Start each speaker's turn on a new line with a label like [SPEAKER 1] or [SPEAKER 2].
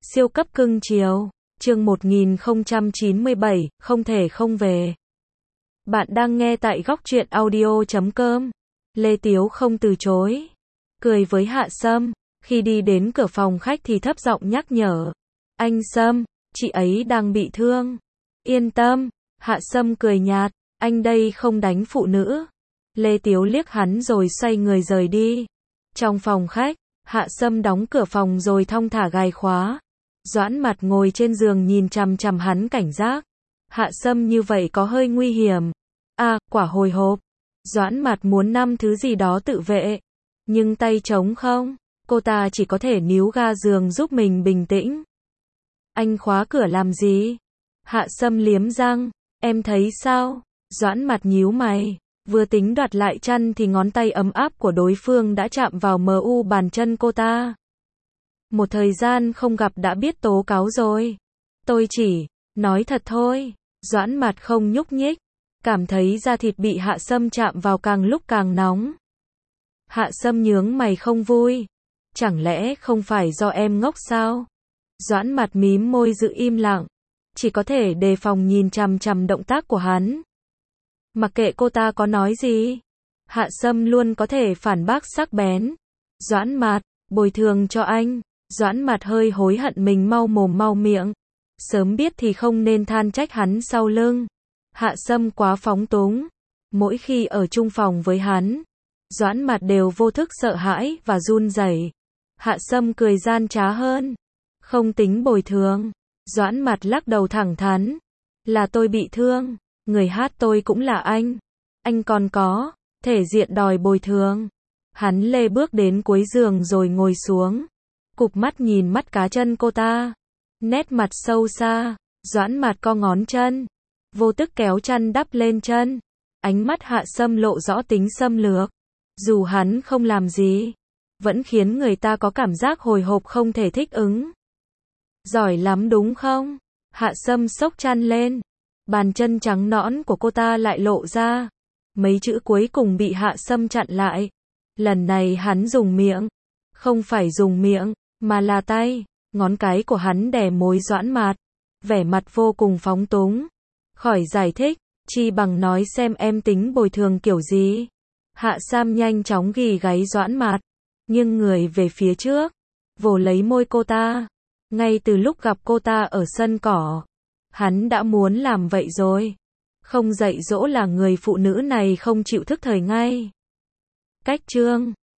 [SPEAKER 1] Siêu cấp cưng chiều. Chương 1097, không thể không về. Bạn đang nghe tại góc truyện audio.com. Lê Tiếu không từ chối. Cười với Hạ Sâm. Khi đi đến cửa phòng khách thì thấp giọng nhắc nhở. Anh Sâm, chị ấy đang bị thương. Yên tâm. Hạ Sâm cười nhạt. Anh đây không đánh phụ nữ. Lê Tiếu liếc hắn rồi xoay người rời đi. Trong phòng khách, Hạ Sâm đóng cửa phòng rồi thong thả gài khóa. Doãn Mặt ngồi trên giường nhìn chằm chằm hắn cảnh giác. Hạ Sâm như vậy có hơi nguy hiểm. Quả hồi hộp. Doãn Mặt muốn năm thứ gì đó tự vệ. Nhưng tay trống không. Cô ta chỉ có thể níu ga giường giúp mình bình tĩnh. Anh khóa cửa làm gì? Hạ Sâm liếm răng. Em thấy sao? Doãn Mặt nhíu mày. Vừa tính đoạt lại chăn thì ngón tay ấm áp của đối phương đã chạm vào bàn chân cô ta. Một thời gian không gặp đã biết tố cáo rồi. Tôi chỉ nói thật thôi. Doãn Mặt không nhúc nhích. Cảm thấy da thịt bị Hạ Sâm chạm vào càng lúc càng nóng. Hạ Sâm nhướng mày không vui. Chẳng lẽ không phải do em ngốc sao? Doãn Mặt mím môi giữ im lặng. Chỉ có thể đề phòng nhìn chằm chằm động tác của hắn. Mặc kệ cô ta có nói gì, Hạ Sâm luôn có thể phản bác sắc bén. Doãn Mặt, bồi thường cho anh. Doãn Mặt hơi hối hận mình mau mồm mau miệng. Sớm biết thì không nên than trách hắn sau lưng. Hạ Sâm quá phóng túng. Mỗi khi ở chung phòng với hắn, Doãn Mặt đều vô thức sợ hãi và run rẩy. Hạ Sâm cười gian trá hơn. Không tính bồi thường. Doãn Mặt lắc đầu thẳng thắn. Là tôi bị thương. Người hát tôi cũng là anh. Anh còn có thể diện đòi bồi thường. Hắn lê bước đến cuối giường rồi ngồi xuống. Cụp mắt nhìn mắt cá chân cô ta. Nét mặt sâu xa. Doãn Mặt co ngón chân. Vô thức kéo chăn đắp lên chân. Ánh mắt Hạ Sâm lộ rõ tính xâm lược. Dù hắn không làm gì, vẫn khiến người ta có cảm giác hồi hộp không thể thích ứng. Giỏi lắm đúng không? Hạ Sâm xốc chăn lên. Bàn chân trắng nõn của cô ta lại lộ ra. Mấy chữ cuối cùng bị Hạ Sâm chặn lại. Lần này hắn dùng miệng. Không phải dùng miệng, mà là tay. Ngón cái của hắn đè môi Doãn Mặt. Vẻ mặt vô cùng phóng túng. Khỏi giải thích, chi bằng nói xem em tính bồi thường kiểu gì. Hạ Sam nhanh chóng ghì gáy Doãn Mặt. Nghiêng người về phía trước. Vồ lấy môi cô ta. Ngay từ lúc gặp cô ta ở sân cỏ, hắn đã muốn làm vậy rồi. Không dạy dỗ là người phụ nữ này không chịu thức thời ngay. Cách chương